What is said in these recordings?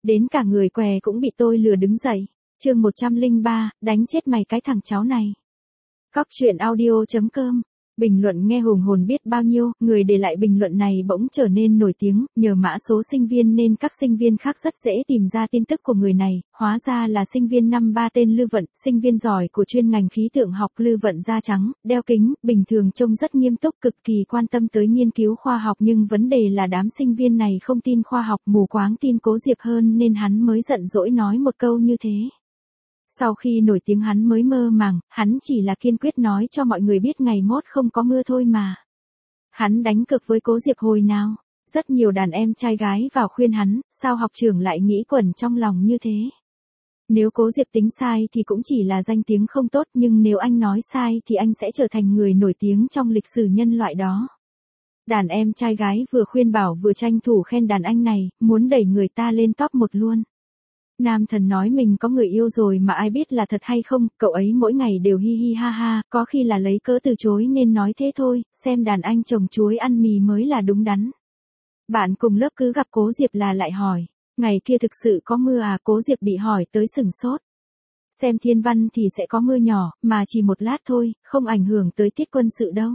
Đến cả người què cũng bị tôi lừa đứng dậy. Chương 103, đánh chết mày cái thằng cháu này. Cóc truyện audio.com. Bình luận nghe hùng hồn biết bao nhiêu, người để lại bình luận này bỗng trở nên nổi tiếng, nhờ mã số sinh viên nên các sinh viên khác rất dễ tìm ra tin tức của người này, hóa ra là sinh viên năm 3 tên Lư Vận, sinh viên giỏi của chuyên ngành khí tượng học. Lư Vận da trắng, đeo kính, bình thường trông rất nghiêm túc, cực kỳ quan tâm tới nghiên cứu khoa học, nhưng vấn đề là đám sinh viên này không tin khoa học, mù quáng tin Cố Diệp hơn nên hắn mới giận dỗi nói một câu như thế. Sau khi nổi tiếng hắn mới mơ màng, hắn chỉ là kiên quyết nói cho mọi người biết ngày mốt không có mưa thôi mà. Hắn đánh cược với Cố Diệp hồi nào. Rất nhiều đàn em trai gái vào khuyên hắn, sao học trưởng lại nghĩ quẩn trong lòng như thế. Nếu Cố Diệp tính sai thì cũng chỉ là danh tiếng không tốt, nhưng nếu anh nói sai thì anh sẽ trở thành người nổi tiếng trong lịch sử nhân loại đó. Đàn em trai gái vừa khuyên bảo vừa tranh thủ khen đàn anh này, muốn đẩy người ta lên top 1 luôn. Nam thần nói mình có người yêu rồi mà ai biết là thật hay không, cậu ấy mỗi ngày đều hi hi ha ha, có khi là lấy cớ từ chối nên nói thế thôi, xem đàn anh trồng chuối ăn mì mới là đúng đắn. Bạn cùng lớp cứ gặp Cố Diệp là lại hỏi, ngày kia thực sự có mưa à? Cố Diệp bị hỏi tới sửng sốt. Xem thiên văn thì sẽ có mưa nhỏ, mà chỉ một lát thôi, không ảnh hưởng tới tiết quân sự đâu.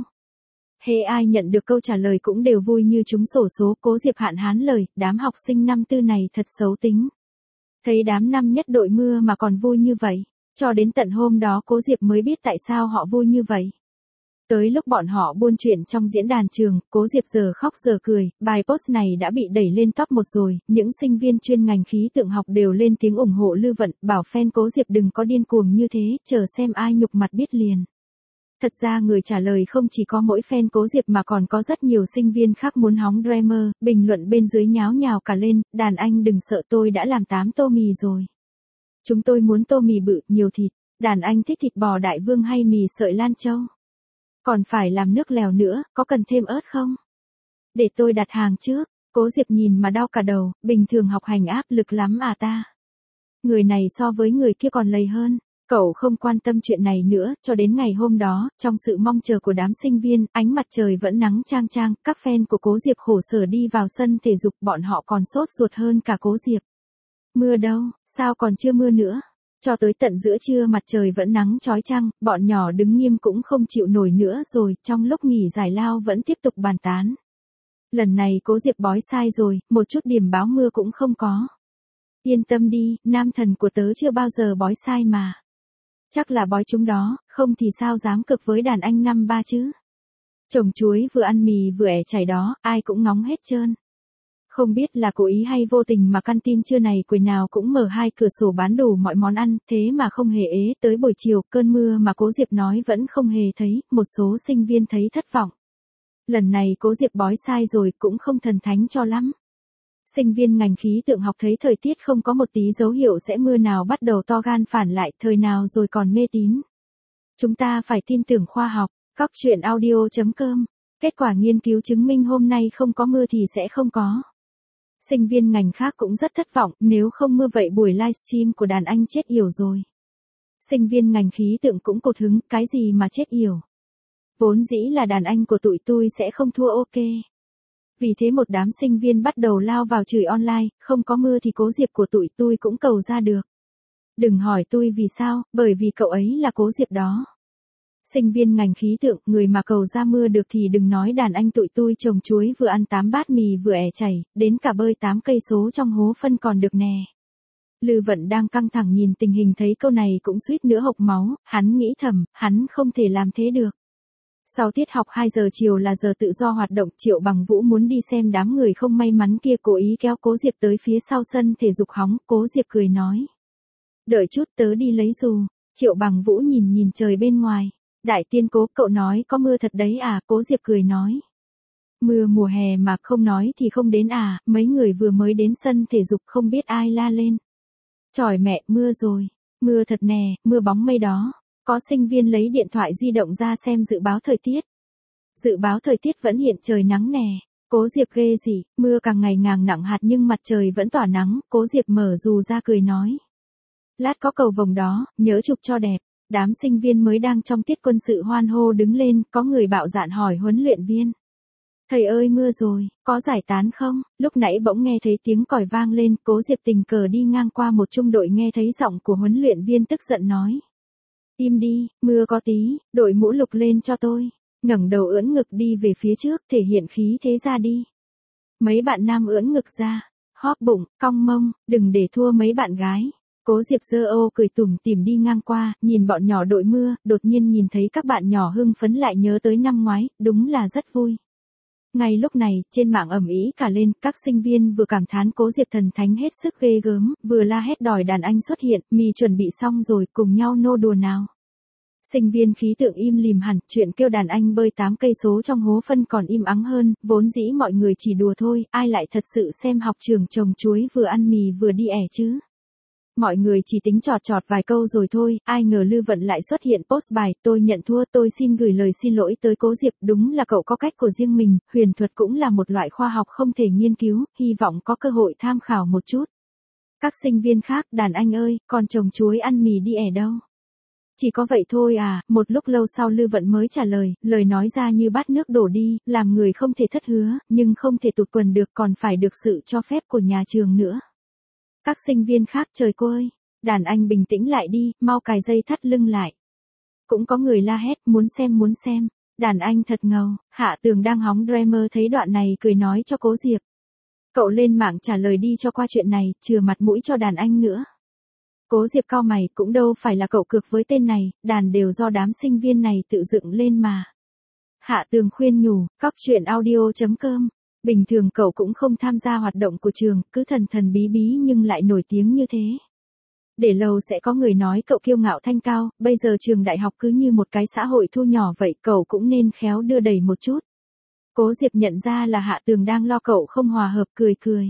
Ai nhận được câu trả lời cũng đều vui như trúng xổ số. Cố Diệp hạn hán lời, đám học sinh năm tư này thật xấu tính. Thấy đám năm nhất đội mưa mà còn vui như vậy, cho đến tận hôm đó Cố Diệp mới biết tại sao họ vui như vậy. Tới lúc bọn họ buôn chuyện trong diễn đàn trường, Cố Diệp giờ khóc giờ cười, bài post này đã bị đẩy lên top 1 rồi, những sinh viên chuyên ngành khí tượng học đều lên tiếng ủng hộ Lư Vận, bảo fan Cố Diệp đừng có điên cuồng như thế, chờ xem ai nhục mặt biết liền. Thật ra người trả lời không chỉ có mỗi fan Cố Diệp mà còn có rất nhiều sinh viên khác muốn hóng drama, bình luận bên dưới nháo nhào cả lên, đàn anh đừng sợ tôi đã làm 8 tô mì rồi. Chúng tôi muốn tô mì bự, nhiều thịt, đàn anh thích thịt bò đại vương hay mì sợi Lan Châu? Còn phải làm nước lèo nữa, có cần thêm ớt không? Để tôi đặt hàng trước. Cố Diệp nhìn mà đau cả đầu, bình thường học hành áp lực lắm à ta. Người này so với người kia còn lầy hơn. Cậu không quan tâm chuyện này nữa, cho đến ngày hôm đó, trong sự mong chờ của đám sinh viên, ánh mặt trời vẫn nắng chang chang, các fan của Cố Diệp khổ sở đi vào sân thể dục, bọn họ còn sốt ruột hơn cả Cố Diệp. Mưa đâu, sao còn chưa mưa nữa? Cho tới tận giữa trưa mặt trời vẫn nắng chói chang, bọn nhỏ đứng nghiêm cũng không chịu nổi nữa rồi, trong lúc nghỉ giải lao vẫn tiếp tục bàn tán. Lần này Cố Diệp bói sai rồi, một chút điểm báo mưa cũng không có. Yên tâm đi, nam thần của tớ chưa bao giờ bói sai mà. Chắc là bói chúng đó, không thì sao dám cực với đàn anh năm 3 chứ. Trồng chuối vừa ăn mì vừa ẻ chảy đó, ai cũng ngóng hết trơn. Không biết là cố ý hay vô tình mà căn tin trưa này quầy nào cũng mở 2 cửa sổ bán đủ mọi món ăn, thế mà không hề ế. Tới buổi chiều, cơn mưa mà Cố Diệp nói vẫn không hề thấy, một số sinh viên thấy thất vọng. Lần này Cố Diệp bói sai rồi, cũng không thần thánh cho lắm. Sinh viên ngành khí tượng học thấy thời tiết không có một tí dấu hiệu sẽ mưa nào bắt đầu to gan phản lại, thời nào rồi còn mê tín. Chúng ta phải tin tưởng khoa học. Cóc truyện audio.com. Kết quả nghiên cứu chứng minh hôm nay không có mưa thì sẽ không có. Sinh viên ngành khác cũng rất thất vọng, nếu không mưa vậy buổi livestream của đàn anh chết yểu rồi. Sinh viên ngành khí tượng cũng cột hứng, cái gì mà chết yểu. Vốn dĩ là đàn anh của tụi tôi sẽ không thua ok. Vì thế một đám sinh viên bắt đầu lao vào chửi online, không có mưa thì Cố Diệp của tụi tôi cũng cầu ra được. Đừng hỏi tôi vì sao, bởi vì cậu ấy là Cố Diệp đó. Sinh viên ngành khí tượng, người mà cầu ra mưa được thì đừng nói đàn anh tụi tôi trồng chuối vừa ăn 8 bát mì vừa ẻ chảy, đến cả bơi 8 cây số trong hố phân còn được nè. Lư Vận đang căng thẳng nhìn tình hình thấy câu này cũng suýt nữa hộc máu, hắn nghĩ thầm, hắn không thể làm thế được. Sau tiết học 2 giờ chiều là giờ tự do hoạt động, Triệu Bằng Vũ muốn đi xem đám người không may mắn kia, cố ý kéo Cố Diệp tới phía sau sân thể dục hóng. Cố Diệp cười nói, đợi chút tớ đi lấy dù. Triệu Bằng Vũ nhìn trời bên ngoài. Đại tiên Cố, cậu nói có mưa thật đấy à? Cố Diệp cười nói, mưa mùa hè mà không nói thì không đến à? Mấy người vừa mới đến sân thể dục không biết ai la lên. Chỏi mẹ, mưa rồi. Mưa thật nè, mưa bóng mây đó. Có sinh viên lấy điện thoại di động ra xem dự báo thời tiết. Dự báo thời tiết vẫn hiện trời nắng nè. Cố Diệp ghê gì, mưa càng ngày càng nặng hạt nhưng mặt trời vẫn tỏa nắng. Cố Diệp mở dù ra cười nói, lát có cầu vồng đó, nhớ chụp cho đẹp. Đám sinh viên mới đang trong tiết quân sự hoan hô đứng lên, có người bạo dạn hỏi huấn luyện viên. Thầy ơi mưa rồi, có giải tán không? Lúc nãy bỗng nghe thấy tiếng còi vang lên, Cố Diệp tình cờ đi ngang qua một trung đội nghe thấy giọng của huấn luyện viên tức giận nói. Im đi, mưa có tí, đội mũ lục lên cho tôi. Ngẩng đầu ưỡn ngực đi về phía trước, thể hiện khí thế ra đi. Mấy bạn nam ưỡn ngực ra, hóp bụng, cong mông, đừng để thua mấy bạn gái. Cố Diệp giơ ô cười tủm tỉm đi ngang qua, nhìn bọn nhỏ đội mưa, đột nhiên nhìn thấy các bạn nhỏ hưng phấn lại nhớ tới năm ngoái, đúng là rất vui. Ngay lúc này, trên mạng ầm ĩ cả lên, các sinh viên vừa cảm thán Cố Diệp thần thánh hết sức ghê gớm, vừa la hét đòi đàn anh xuất hiện, mì chuẩn bị xong rồi, cùng nhau nô đùa nào. Sinh viên khí tượng im lìm hẳn, chuyện kêu đàn anh bơi 8 cây số trong hố phân còn im ắng hơn, vốn dĩ mọi người chỉ đùa thôi, ai lại thật sự xem học trường trồng chuối vừa ăn mì vừa đi ẻ chứ. Mọi người chỉ tính chọt chọt vài câu rồi thôi, ai ngờ Lư Vận lại xuất hiện post bài, tôi nhận thua, tôi xin gửi lời xin lỗi tới Cố Diệp, đúng là cậu có cách của riêng mình, huyền thuật cũng là một loại khoa học không thể nghiên cứu, hy vọng có cơ hội tham khảo một chút. Các sinh viên khác, đàn anh ơi, còn trồng chuối ăn mì đi ẻ đâu? Chỉ có vậy thôi à, một lúc lâu sau Lư Vận mới trả lời, lời nói ra như bát nước đổ đi, làm người không thể thất hứa, nhưng không thể tụt quần được còn phải được sự cho phép của nhà trường nữa. Các sinh viên khác trời cô ơi, đàn anh bình tĩnh lại đi, mau cài dây thắt lưng lại. Cũng có người la hét, muốn xem, đàn anh thật ngầu, Hạ Tường đang hóng Dreamer thấy đoạn này cười nói cho Cố Diệp. Cậu lên mạng trả lời đi cho qua chuyện này, chừa mặt mũi cho đàn anh nữa. Cố Diệp cau mày, cũng đâu phải là cậu cược với tên này, đàn đều do đám sinh viên này tự dựng lên mà. Hạ Tường khuyên nhủ, coptruyện.audio.com. Bình thường cậu cũng không tham gia hoạt động của trường, cứ thần thần bí bí nhưng lại nổi tiếng như thế. Để lâu sẽ có người nói cậu kiêu ngạo thanh cao, bây giờ trường đại học cứ như một cái xã hội thu nhỏ vậy, cậu cũng nên khéo đưa đẩy một chút. Cố Diệp nhận ra là Hạ Tường đang lo cậu không hòa hợp, cười cười.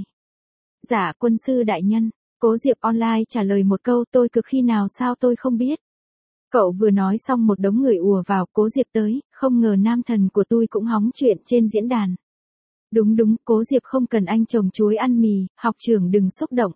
Dạ quân sư đại nhân, Cố Diệp online trả lời một câu, tôi cực khi nào sao tôi không biết. Cậu vừa nói xong một đống người ùa vào, Cố Diệp tới, không ngờ nam thần của tôi cũng hóng chuyện trên diễn đàn. Đúng, Cố Diệp không cần anh trồng chuối ăn mì, học trưởng đừng xúc động.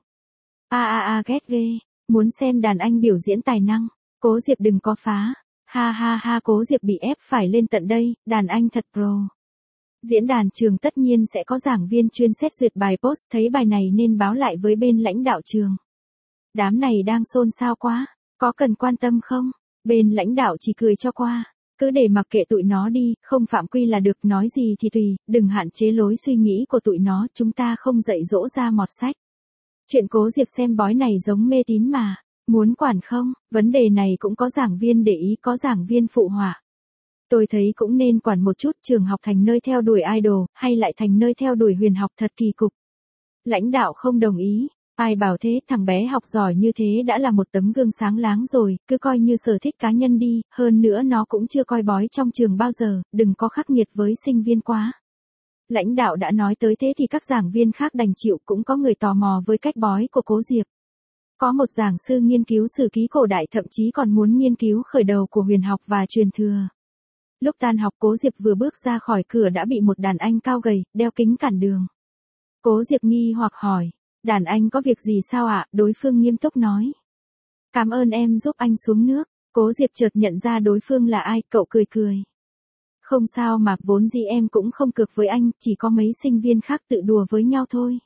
Ghét ghê, muốn xem đàn anh biểu diễn tài năng, Cố Diệp đừng có phá. Ha, Cố Diệp bị ép phải lên tận đây, đàn anh thật pro. Diễn đàn trường tất nhiên sẽ có giảng viên chuyên xét duyệt bài post, thấy bài này nên báo lại với bên lãnh đạo trường. Đám này đang xôn xao quá, có cần quan tâm không? Bên lãnh đạo chỉ cười cho qua. Cứ để mặc kệ tụi nó đi, không phạm quy là được, nói gì thì tùy, đừng hạn chế lối suy nghĩ của tụi nó, chúng ta không dạy dỗ ra mọt sách. Chuyện Cố Diệp xem bói này giống mê tín mà, muốn quản không, vấn đề này cũng có giảng viên để ý, có giảng viên phụ họa. Tôi thấy cũng nên quản một chút, trường học thành nơi theo đuổi idol, hay lại thành nơi theo đuổi huyền học, thật kỳ cục. Lãnh đạo không đồng ý. Ai bảo thế, thằng bé học giỏi như thế đã là một tấm gương sáng láng rồi, cứ coi như sở thích cá nhân đi, hơn nữa nó cũng chưa coi bói trong trường bao giờ, đừng có khắc nghiệt với sinh viên quá. Lãnh đạo đã nói tới thế thì các giảng viên khác đành chịu, cũng có người tò mò với cách bói của Cố Diệp. Có một giảng sư nghiên cứu sử ký cổ đại, thậm chí còn muốn nghiên cứu khởi đầu của huyền học và truyền thừa. Lúc tan học Cố Diệp vừa bước ra khỏi cửa đã bị một đàn anh cao gầy, đeo kính cản đường. Cố Diệp nghi hoặc hỏi. Đàn anh có việc gì sao ạ? Đối phương nghiêm túc nói. Cảm ơn em giúp anh xuống nước. Cố Diệp chợt nhận ra đối phương là ai, cậu cười cười. Không sao mà, vốn dĩ em cũng không cược với anh, chỉ có mấy sinh viên khác tự đùa với nhau thôi.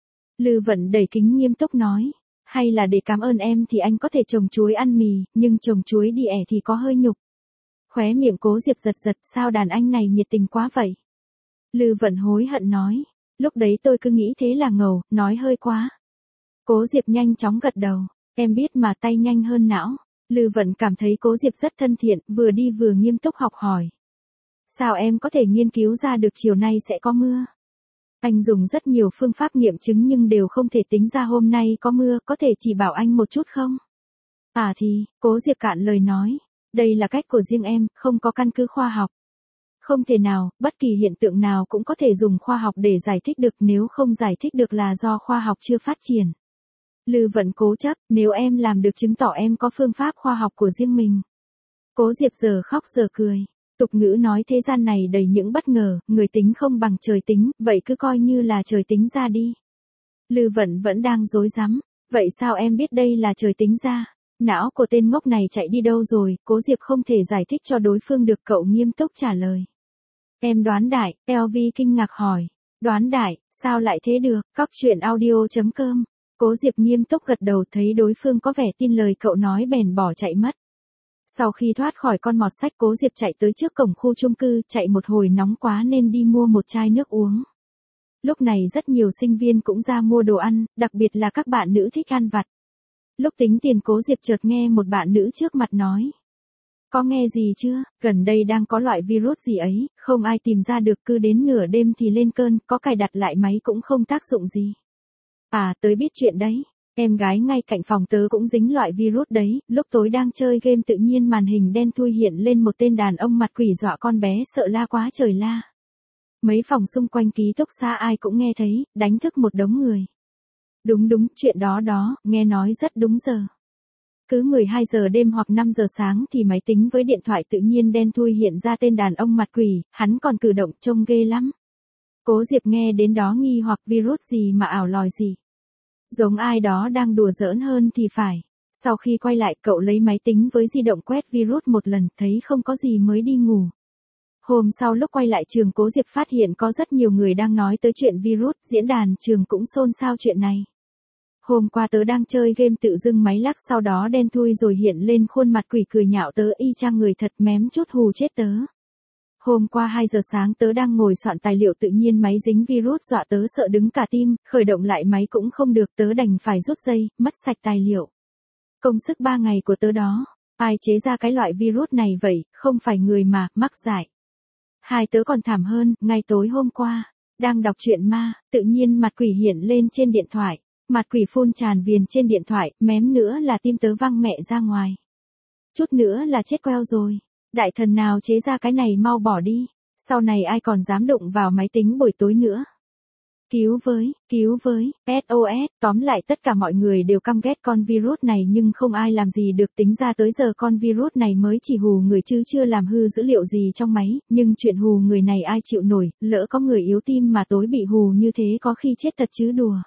Lư Vận đẩy kính nghiêm túc nói. Hay là để cảm ơn em thì anh có thể trồng chuối ăn mì, nhưng trồng chuối đi ẻ thì có hơi nhục. Khóe miệng Cố Diệp giật, sao đàn anh này nhiệt tình quá vậy? Lư Vận hối hận nói. Lúc đấy tôi cứ nghĩ thế là ngầu, nói hơi quá. Cố Diệp nhanh chóng gật đầu, em biết mà, tay nhanh hơn não. Lư Vận cảm thấy Cố Diệp rất thân thiện, vừa đi vừa nghiêm túc học hỏi. Sao em có thể nghiên cứu ra được chiều nay sẽ có mưa? Anh dùng rất nhiều phương pháp nghiệm chứng nhưng đều không thể tính ra hôm nay có mưa, có thể chỉ bảo anh một chút không? Cố Diệp cạn lời nói, đây là cách của riêng em, không có căn cứ khoa học. Không thể nào, bất kỳ hiện tượng nào cũng có thể dùng khoa học để giải thích được, nếu không giải thích được là do khoa học chưa phát triển. Lư Vận cố chấp, nếu em làm được chứng tỏ em có phương pháp khoa học của riêng mình. Cố Diệp giờ khóc giờ cười. Tục ngữ nói thế gian này đầy những bất ngờ, người tính không bằng trời tính, vậy cứ coi như là trời tính ra đi. Lư Vận vẫn đang rối rắm, vậy sao em biết đây là trời tính ra? Não của tên ngốc này chạy đi đâu rồi? Cố Diệp không thể giải thích cho đối phương được, cậu nghiêm túc trả lời. Em đoán đại, LV kinh ngạc hỏi. Đoán đại, sao lại thế được, cóc truyện audio.com. Cố Diệp nghiêm túc gật đầu, thấy đối phương có vẻ tin lời cậu nói bèn bỏ chạy mất. Sau khi thoát khỏi con mọt sách, Cố Diệp chạy tới trước cổng khu chung cư, chạy một hồi nóng quá nên đi mua một chai nước uống. Lúc này rất nhiều sinh viên cũng ra mua đồ ăn, đặc biệt là các bạn nữ thích ăn vặt. Lúc tính tiền, Cố Diệp chợt nghe một bạn nữ trước mặt nói. Có nghe gì chưa, gần đây đang có loại virus gì ấy, không ai tìm ra được, cứ đến nửa đêm thì lên cơn, có cài đặt lại máy cũng không tác dụng gì. À, tớ biết chuyện đấy. Em gái ngay cạnh phòng tớ cũng dính loại virus đấy, lúc tối đang chơi game tự nhiên màn hình đen thui hiện lên một tên đàn ông mặt quỷ dọa con bé sợ la quá trời la. Mấy phòng xung quanh ký túc xá ai cũng nghe thấy, đánh thức một đống người. Đúng, chuyện đó, nghe nói rất đúng giờ. Cứ 12 giờ đêm hoặc 5 giờ sáng thì máy tính với điện thoại tự nhiên đen thui hiện ra tên đàn ông mặt quỷ, hắn còn cử động trông ghê lắm. Cố Diệp nghe đến đó nghi hoặc virus gì mà ảo lòi gì. Giống ai đó đang đùa giỡn hơn thì phải. Sau khi quay lại, cậu lấy máy tính với di động quét virus một lần, thấy không có gì mới đi ngủ. Hôm sau lúc quay lại trường, Cố Diệp phát hiện có rất nhiều người đang nói tới chuyện virus, diễn đàn trường cũng xôn xao chuyện này. Hôm qua tớ đang chơi game tự dưng máy lắc, sau đó đen thui rồi hiện lên khuôn mặt quỷ cười nhạo tớ y chang người thật, mém chút hù chết tớ. Hôm qua 2 giờ sáng tớ đang ngồi soạn tài liệu tự nhiên máy dính virus dọa tớ sợ đứng cả tim, khởi động lại máy cũng không được, tớ đành phải rút dây, mất sạch tài liệu. Công sức 3 ngày của tớ đó, ai chế ra cái loại virus này vậy, không phải người mà, mắc dại. Hai tớ còn thảm hơn, ngay tối hôm qua, đang đọc truyện ma, tự nhiên mặt quỷ hiện lên trên điện thoại. Mặt quỷ phun tràn viền trên điện thoại, mém nữa là tim tớ văng mẹ ra ngoài. Chút nữa là chết queo rồi. Đại thần nào chế ra cái này mau bỏ đi. Sau này ai còn dám đụng vào máy tính buổi tối nữa. Cứu với, SOS. Tóm lại tất cả mọi người đều căm ghét con virus này nhưng không ai làm gì được, tính ra tới giờ con virus này mới chỉ hù người chứ chưa làm hư dữ liệu gì trong máy, nhưng chuyện hù người này ai chịu nổi, lỡ có người yếu tim mà tối bị hù như thế có khi chết thật chứ đùa.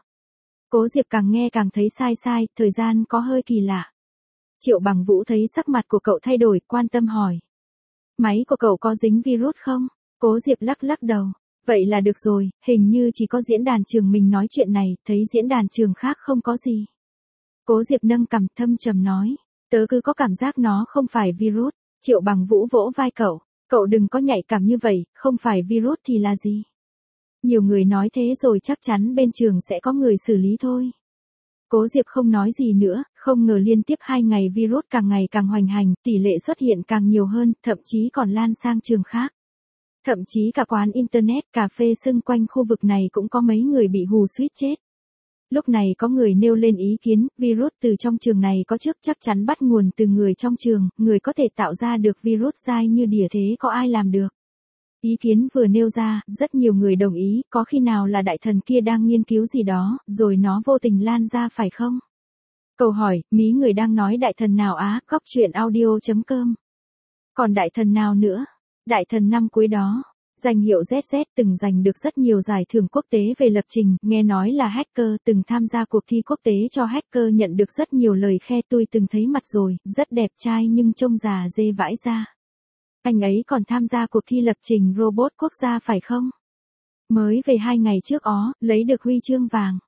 Cố Diệp càng nghe càng thấy sai, thời gian có hơi kỳ lạ. Triệu Bằng Vũ thấy sắc mặt của cậu thay đổi, quan tâm hỏi. Máy của cậu có dính virus không? Cố Diệp lắc đầu. Vậy là được rồi, hình như chỉ có diễn đàn trường mình nói chuyện này, thấy diễn đàn trường khác không có gì. Cố Diệp nâng cằm thâm trầm nói. Tớ cứ có cảm giác nó không phải virus. Triệu Bằng Vũ vỗ vai cậu. Cậu đừng có nhạy cảm như vậy, không phải virus thì là gì? Nhiều người nói thế rồi chắc chắn bên trường sẽ có người xử lý thôi. Cố Diệp không nói gì nữa, không ngờ liên tiếp 2 ngày virus càng ngày càng hoành hành, tỷ lệ xuất hiện càng nhiều hơn, thậm chí còn lan sang trường khác. Thậm chí cả quán internet, cà phê xung quanh khu vực này cũng có mấy người bị hù suýt chết. Lúc này có người nêu lên ý kiến, virus từ trong trường này có trước chắc chắn bắt nguồn từ người trong trường, người có thể tạo ra được virus dai như đỉa thế có ai làm được. Ý kiến vừa nêu ra, rất nhiều người đồng ý, có khi nào là đại thần kia đang nghiên cứu gì đó, rồi nó vô tình lan ra phải không? Câu hỏi, mí người đang nói đại thần nào á, cóc truyện audio.com. Còn đại thần nào nữa? Đại thần năm cuối đó. Danh hiệu ZZ từng giành được rất nhiều giải thưởng quốc tế về lập trình, nghe nói là hacker, từng tham gia cuộc thi quốc tế cho hacker nhận được rất nhiều lời khe, tôi từng thấy mặt rồi, rất đẹp trai nhưng trông già dê vãi ra. Anh ấy còn tham gia cuộc thi lập trình robot quốc gia phải không? Mới về 2 ngày trước lấy được huy chương vàng.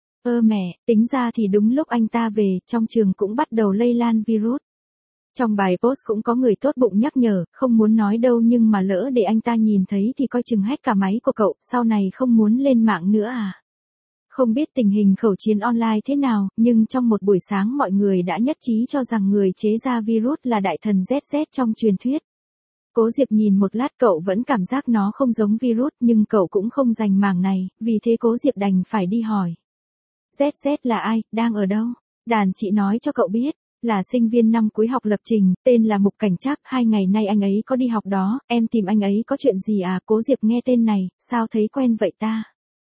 Mẹ, tính ra thì đúng lúc anh ta về, trong trường cũng bắt đầu lây lan virus. Trong bài post cũng có người tốt bụng nhắc nhở, không muốn nói đâu nhưng mà lỡ để anh ta nhìn thấy thì coi chừng hack cả máy của cậu, sau này không muốn lên mạng nữa à? Không biết tình hình khẩu chiến online thế nào, nhưng trong một buổi sáng mọi người đã nhất trí cho rằng người chế ra virus là đại thần ZZ trong truyền thuyết. Cố Diệp nhìn một lát, cậu vẫn cảm giác nó không giống virus nhưng cậu cũng không dành mảng này, vì thế Cố Diệp đành phải đi hỏi. ZZ là ai, đang ở đâu? Đàn chị nói cho cậu biết, là sinh viên năm cuối học lập trình, tên là Mục Cảnh Trác, 2 ngày nay anh ấy có đi học đó, em tìm anh ấy có chuyện gì à? Cố Diệp nghe tên này, sao thấy quen vậy ta?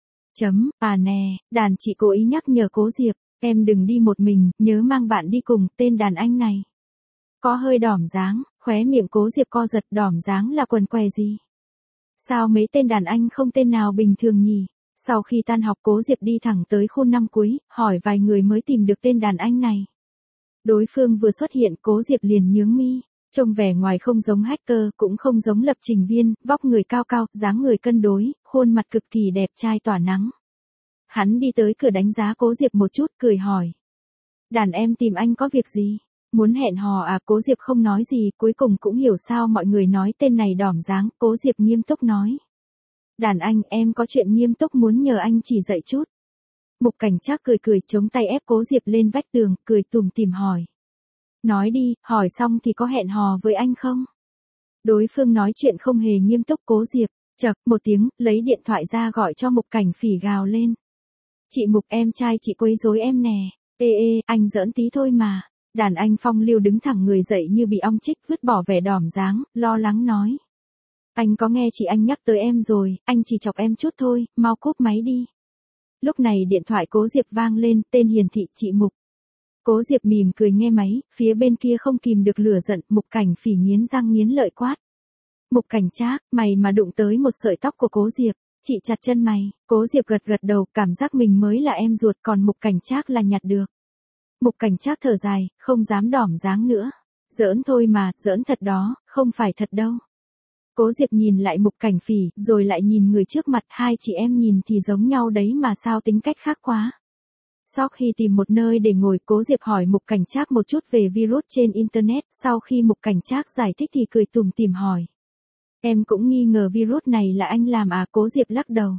Nè, đàn chị cố ý nhắc nhở Cố Diệp, em đừng đi một mình, nhớ mang bạn đi cùng, tên đàn anh này. Có hơi đỏm dáng, khóe miệng Cố Diệp co giật, đỏm dáng là quần què gì? Sao mấy tên đàn anh không tên nào bình thường nhỉ? Sau khi tan học Cố Diệp đi thẳng tới khu năm cuối, hỏi vài người mới tìm được tên đàn anh này. Đối phương vừa xuất hiện Cố Diệp liền nhướng mi. Trông vẻ ngoài không giống hacker, cũng không giống lập trình viên, vóc người cao cao, dáng người cân đối, khuôn mặt cực kỳ đẹp trai tỏa nắng. Hắn đi tới cửa đánh giá Cố Diệp một chút, cười hỏi. Đàn em tìm anh có việc gì? Muốn hẹn hò à? Cố Diệp không nói gì, cuối cùng cũng hiểu sao mọi người nói tên này đỏm dáng, Cố Diệp nghiêm túc nói. Đàn anh, em có chuyện nghiêm túc muốn nhờ anh chỉ dạy chút. Mục Cảnh Trác cười cười chống tay ép Cố Diệp lên vách tường, cười tủm tỉm hỏi. Nói đi, hỏi xong thì có hẹn hò với anh không? Đối phương nói chuyện không hề nghiêm túc. Cố Diệp, chậc, một tiếng, lấy điện thoại ra gọi cho Mục Cảnh Phỉ gào lên. Chị Mục, em trai chị quấy rối em nè. Ê, anh giỡn tí thôi mà. Đàn anh phong lưu đứng thẳng người dậy như bị ong chích, vứt bỏ vẻ đỏm dáng, lo lắng nói. Anh có nghe chị anh nhắc tới em rồi, anh chỉ chọc em chút thôi, mau cúp máy đi. Lúc này điện thoại Cố Diệp vang lên, tên hiển thị chị Mục. Cố Diệp mỉm cười nghe máy, phía bên kia không kìm được lửa giận, Mục Cảnh Phỉ nghiến răng nghiến lợi quát. Mục Cảnh Trác, mày mà đụng tới một sợi tóc của Cố Diệp, chị chặt chân mày. Cố Diệp gật gật đầu, cảm giác mình mới là em ruột, còn Mục Cảnh Trác là nhặt được. Mục Cảnh Trác thở dài, không dám đỏm dáng nữa. Giỡn thôi mà, giỡn thật đó, không phải thật đâu. Cố Diệp nhìn lại Mục Cảnh Phỉ, rồi lại nhìn người trước mặt, hai chị em nhìn thì giống nhau đấy mà sao tính cách khác quá. Sau khi tìm một nơi để ngồi, Cố Diệp hỏi Mục Cảnh Trác một chút về virus trên Internet, sau khi Mục Cảnh Trác giải thích thì cười tủm tỉm hỏi. Em cũng nghi ngờ virus này là anh làm à? Cố Diệp lắc đầu.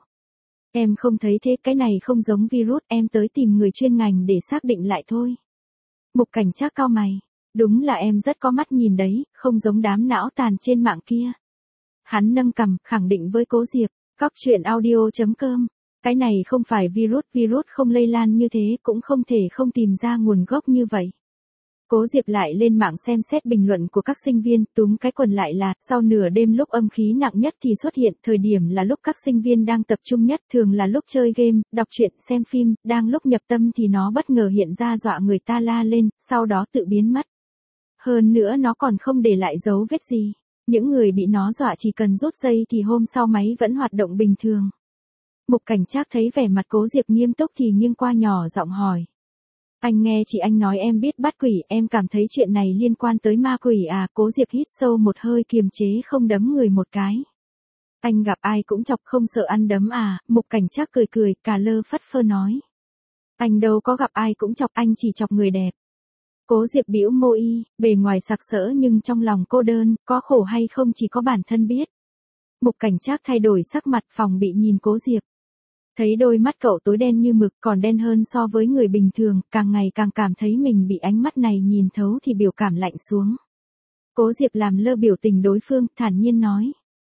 Em không thấy thế, cái này không giống virus, em tới tìm người chuyên ngành để xác định lại thôi. Mục Cảnh Trác cau mày. Đúng là em rất có mắt nhìn đấy, không giống đám não tàn trên mạng kia. Hắn nâng cằm, khẳng định với Cố Diệp. Cóc truyện audio.com. Cái này không phải virus không lây lan như thế, cũng không thể không tìm ra nguồn gốc như vậy. Cố Diệp lại lên mạng xem xét bình luận của các sinh viên, túm cái quần lại là, sau nửa đêm lúc âm khí nặng nhất thì xuất hiện, thời điểm là lúc các sinh viên đang tập trung nhất, thường là lúc chơi game, đọc truyện, xem phim, đang lúc nhập tâm thì nó bất ngờ hiện ra dọa người ta la lên, sau đó tự biến mất. Hơn nữa nó còn không để lại dấu vết gì. Những người bị nó dọa chỉ cần rút dây thì hôm sau máy vẫn hoạt động bình thường. Mục Cảnh Trác thấy vẻ mặt Cố Diệp nghiêm túc thì nghiêng qua nhỏ giọng hỏi. Anh nghe chị anh nói em biết bắt quỷ, em cảm thấy chuyện này liên quan tới ma quỷ à? Cố Diệp hít sâu một hơi kiềm chế không đấm người một cái. Anh gặp ai cũng chọc không sợ ăn đấm à? Mục Cảnh Trác cười cười, cà lơ phất phơ nói. Anh đâu có gặp ai cũng chọc, anh chỉ chọc người đẹp. Cố Diệp bĩu môi, bề ngoài sặc sỡ nhưng trong lòng cô đơn, có khổ hay không chỉ có bản thân biết. Mục Cảnh Trác thay đổi sắc mặt, phòng bị nhìn Cố Diệp. Thấy đôi mắt cậu tối đen như mực, còn đen hơn so với người bình thường, càng ngày càng cảm thấy mình bị ánh mắt này nhìn thấu thì biểu cảm lạnh xuống. Cố Diệp làm lơ biểu tình đối phương, thản nhiên nói.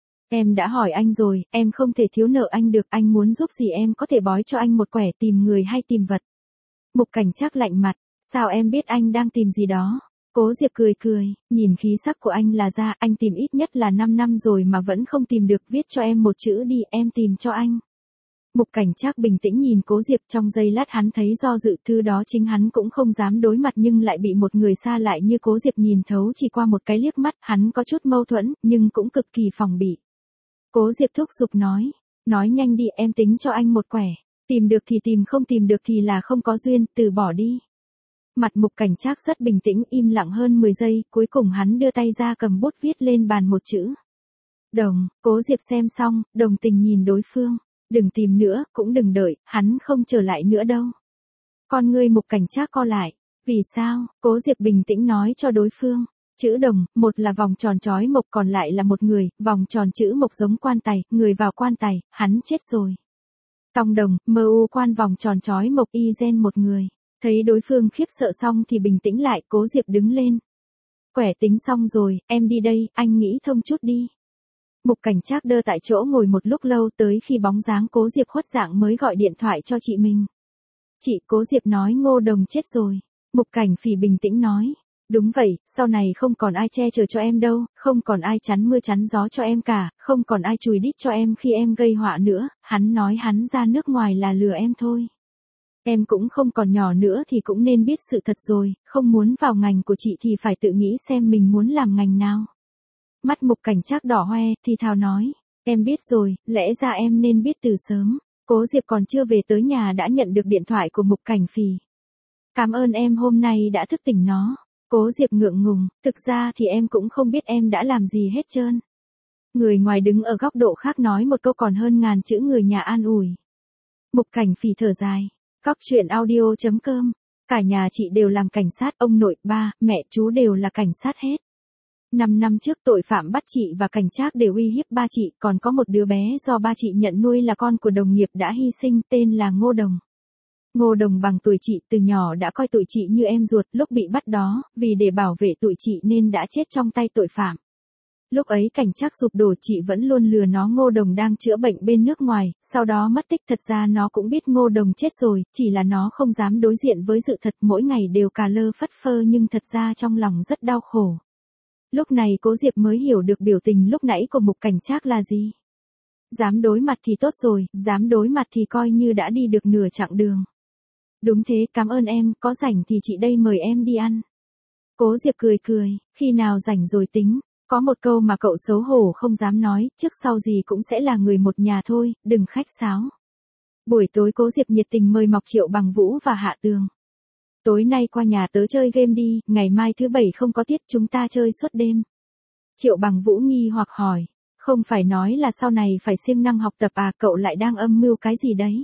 Em đã hỏi anh rồi, em không thể thiếu nợ anh được, anh muốn giúp gì em có thể bói cho anh một quẻ, tìm người hay tìm vật. Mục Cảnh Trác lạnh mặt, sao em biết anh đang tìm gì đó? Cố Diệp cười cười, nhìn khí sắc của anh là ra, anh tìm ít nhất là 5 năm rồi mà vẫn không tìm được, viết cho em một chữ đi, em tìm cho anh. Mục Cảnh Trác bình tĩnh nhìn Cố Diệp, trong giây lát hắn thấy do dự, thứ đó chính hắn cũng không dám đối mặt nhưng lại bị một người xa lạ như Cố Diệp nhìn thấu chỉ qua một cái liếc mắt, hắn có chút mâu thuẫn, nhưng cũng cực kỳ phòng bị. Cố Diệp thúc giục nói nhanh đi, em tính cho anh một quẻ, tìm được thì tìm, không tìm được thì là không có duyên, từ bỏ đi. Mặt Mục Cảnh Trác rất bình tĩnh, im lặng hơn 10 giây, cuối cùng hắn đưa tay ra cầm bút viết lên bàn một chữ. Đồng. Cố Diệp xem xong, đồng tình nhìn đối phương. Đừng tìm nữa, cũng đừng đợi, hắn không trở lại nữa đâu. Con ngươi Mục Cảnh Trác co lại. Vì sao? Cố Diệp bình tĩnh nói cho đối phương. Chữ đồng, một là vòng tròn trói mộc, còn lại là một người, vòng tròn chữ mộc giống quan tài, người vào quan tài, hắn chết rồi. Tòng đồng, mu quan vòng tròn trói mộc y gen một người. Thấy đối phương khiếp sợ xong thì bình tĩnh lại, Cố Diệp đứng lên. Quẻ tính xong rồi, em đi đây, anh nghĩ thông chút đi. Mục Cảnh Trác đơ tại chỗ ngồi một lúc lâu, tới khi bóng dáng Cố Diệp khuất dạng mới gọi điện thoại cho chị mình. Chị, Cố Diệp nói Ngô Đồng chết rồi. Mục Cảnh Phỉ bình tĩnh nói. Đúng vậy, sau này không còn ai che chở cho em đâu, không còn ai chắn mưa chắn gió cho em cả, không còn ai chùi đít cho em khi em gây họa nữa, hắn nói hắn ra nước ngoài là lừa em thôi. Em cũng không còn nhỏ nữa thì cũng nên biết sự thật rồi, không muốn vào ngành của chị thì phải tự nghĩ xem mình muốn làm ngành nào. Mắt Mục Cảnh Trác đỏ hoe, thì thào nói, em biết rồi, lẽ ra em nên biết từ sớm. Cố Diệp còn chưa về tới nhà đã nhận được điện thoại của Mục Cảnh Phỉ. Cảm ơn em hôm nay đã thức tỉnh nó. Cố Diệp ngượng ngùng, thực ra thì em cũng không biết em đã làm gì hết trơn. Người ngoài đứng ở góc độ khác nói một câu còn hơn ngàn chữ người nhà an ủi. Mục Cảnh Phỉ thở dài. Cóc truyện audio.com. Cả nhà chị đều làm cảnh sát, ông nội, ba, mẹ, chú đều là cảnh sát hết. 5 năm trước tội phạm bắt chị và cảnh trác đều uy hiếp ba chị, còn có một đứa bé do ba chị nhận nuôi là con của đồng nghiệp đã hy sinh, tên là Ngô Đồng. Ngô Đồng bằng tuổi chị, từ nhỏ đã coi tụi chị như em ruột, lúc bị bắt đó, vì để bảo vệ tụi chị nên đã chết trong tay tội phạm. Lúc ấy cảnh trác sụp đổ, chị vẫn luôn lừa nó Ngô Đồng đang chữa bệnh bên nước ngoài, sau đó mất tích. Thật ra nó cũng biết Ngô Đồng chết rồi, chỉ là nó không dám đối diện với sự thật, mỗi ngày đều cà lơ phất phơ nhưng thật ra trong lòng rất đau khổ. Lúc này Cố Diệp mới hiểu được biểu tình lúc nãy của Mục Cảnh Trác là gì. Dám đối mặt thì tốt rồi, dám đối mặt thì coi như đã đi được nửa chặng đường. Đúng thế, cảm ơn em, có rảnh thì chị đây mời em đi ăn. Cố Diệp cười cười, khi nào rảnh rồi tính. Có một câu mà cậu xấu hổ không dám nói, trước sau gì cũng sẽ là người một nhà thôi, đừng khách sáo. Buổi tối Cố Diệp nhiệt tình mời Mộc Triệu Bằng Vũ và Hạ Tường. Tối nay qua nhà tớ chơi game đi, ngày mai thứ bảy không có tiết, chúng ta chơi suốt đêm. Triệu Bằng Vũ nghi hoặc hỏi, không phải nói là sau này phải siêng năng học tập à, cậu lại đang âm mưu cái gì đấy?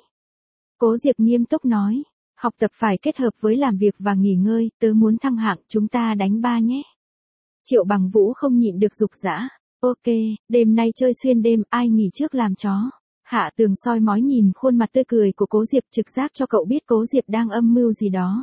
Cố Diệp nghiêm túc nói, học tập phải kết hợp với làm việc và nghỉ ngơi, tớ muốn thăng hạng, chúng ta đánh ba nhé. Triệu Bằng Vũ không nhịn được giục giã, ok, đêm nay chơi xuyên đêm, ai nghỉ trước làm chó. Hạ Tường soi mói nhìn khuôn mặt tươi cười của Cố Diệp, trực giác cho cậu biết Cố Diệp đang âm mưu gì đó.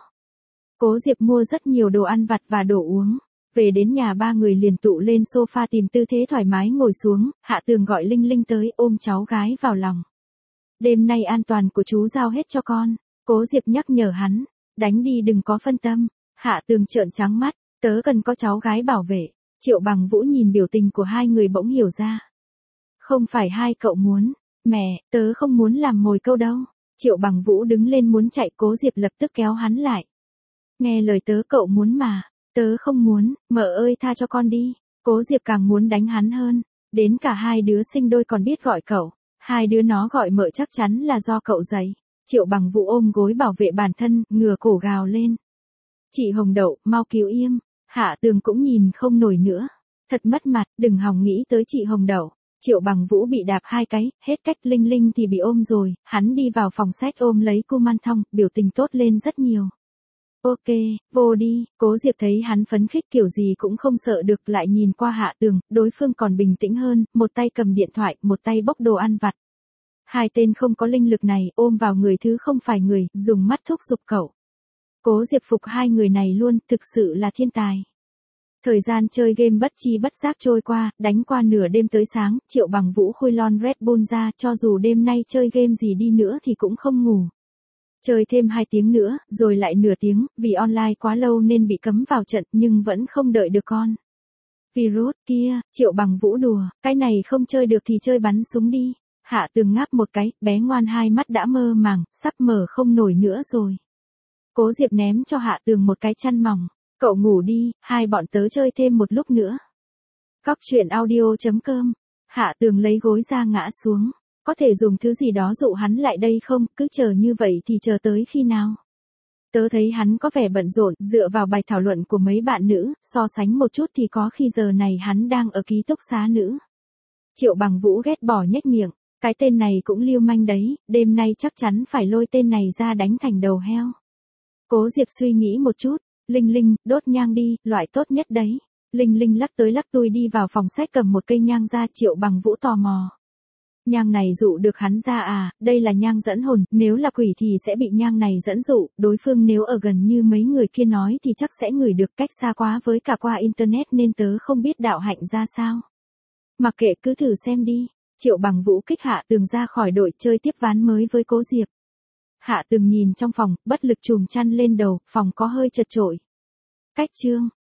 Cố Diệp mua rất nhiều đồ ăn vặt và đồ uống. Về đến nhà ba người liền tụ lên sofa tìm tư thế thoải mái ngồi xuống, Hạ Tường gọi Linh Linh tới ôm cháu gái vào lòng. Đêm nay an toàn của chú giao hết cho con. Cố Diệp nhắc nhở hắn, đánh đi đừng có phân tâm. Hạ Tường trợn trắng mắt, tớ cần có cháu gái bảo vệ. Triệu Bằng Vũ nhìn biểu tình của hai người bỗng hiểu ra. Không phải hai cậu muốn, mẹ, tớ không muốn làm mồi câu đâu. Triệu Bằng Vũ đứng lên muốn chạy, Cố Diệp lập tức kéo hắn lại. Nghe lời tớ, cậu muốn mà. Tớ không muốn, mợ ơi tha cho con đi. Cố Diệp càng muốn đánh hắn hơn. Đến cả hai đứa sinh đôi còn biết gọi cậu. Hai đứa nó gọi mợ chắc chắn là do cậu dạy. Triệu Bằng Vũ ôm gối bảo vệ bản thân, ngửa cổ gào lên. Chị Hồng Đậu, mau cứu Yêm. Hạ Tường cũng nhìn không nổi nữa. Thật mất mặt, đừng hòng nghĩ tới chị Hồng Đậu. Triệu Bằng Vũ bị đạp hai cái, hết cách. Linh Linh thì bị ôm rồi, hắn đi vào phòng sách ôm lấy cô Man Thong, biểu tình tốt lên rất nhiều. Ok, vô đi. Cố Diệp thấy hắn phấn khích kiểu gì cũng không sợ được, lại nhìn qua Hạ Tường, đối phương còn bình tĩnh hơn, một tay cầm điện thoại, một tay bốc đồ ăn vặt. Hai tên không có linh lực này, ôm vào người thứ không phải người, dùng mắt thúc giục cậu. Cố Diệp phục hai người này luôn, thực sự là thiên tài. Thời gian chơi game bất chi bất giác trôi qua, đánh qua nửa đêm tới sáng, Triệu Bằng Vũ khui lon Red Bull ra, cho dù đêm nay chơi game gì đi nữa thì cũng không ngủ. Chơi thêm 2 tiếng nữa, rồi lại nửa tiếng, vì online quá lâu nên bị cấm vào trận nhưng vẫn không đợi được con. Virus kia, Triệu Bằng Vũ đùa, cái này không chơi được thì chơi bắn súng đi. Hạ Tường ngáp một cái, bé ngoan hai mắt đã mơ màng, sắp mở không nổi nữa rồi. Cố Diệp ném cho Hạ Tường một cái chăn mỏng, cậu ngủ đi, hai bọn tớ chơi thêm một lúc nữa. Cóc truyện audio.com. Hạ Tường lấy gối ra ngã xuống. Có thể dùng thứ gì đó dụ hắn lại đây không, cứ chờ như vậy thì chờ tới khi nào? Tớ thấy hắn có vẻ bận rộn, dựa vào bài thảo luận của mấy bạn nữ, so sánh một chút thì có khi giờ này hắn đang ở ký túc xá nữ. Triệu Bằng Vũ ghét bỏ nhếch miệng, cái tên này cũng lưu manh đấy, đêm nay chắc chắn phải lôi tên này ra đánh thành đầu heo. Cố Diệp suy nghĩ một chút, Linh Linh, đốt nhang đi, loại tốt nhất đấy. Linh Linh lắc tới lắc lui đi vào phòng sách cầm một cây nhang ra, Triệu Bằng Vũ tò mò. Nhang này dụ được hắn ra à, đây là nhang dẫn hồn, nếu là quỷ thì sẽ bị nhang này dẫn dụ, đối phương nếu ở gần như mấy người kia nói thì chắc sẽ ngửi được, cách xa quá với cả qua internet nên tớ không biết đạo hạnh ra sao. Mặc kệ, cứ thử xem đi. Triệu Bằng Vũ kích Hạ Tường ra khỏi đội chơi tiếp ván mới với Cố Diệp. Hạ Tường nhìn trong phòng, bất lực chùm chăn lên đầu, phòng có hơi chật chội. Cách chương.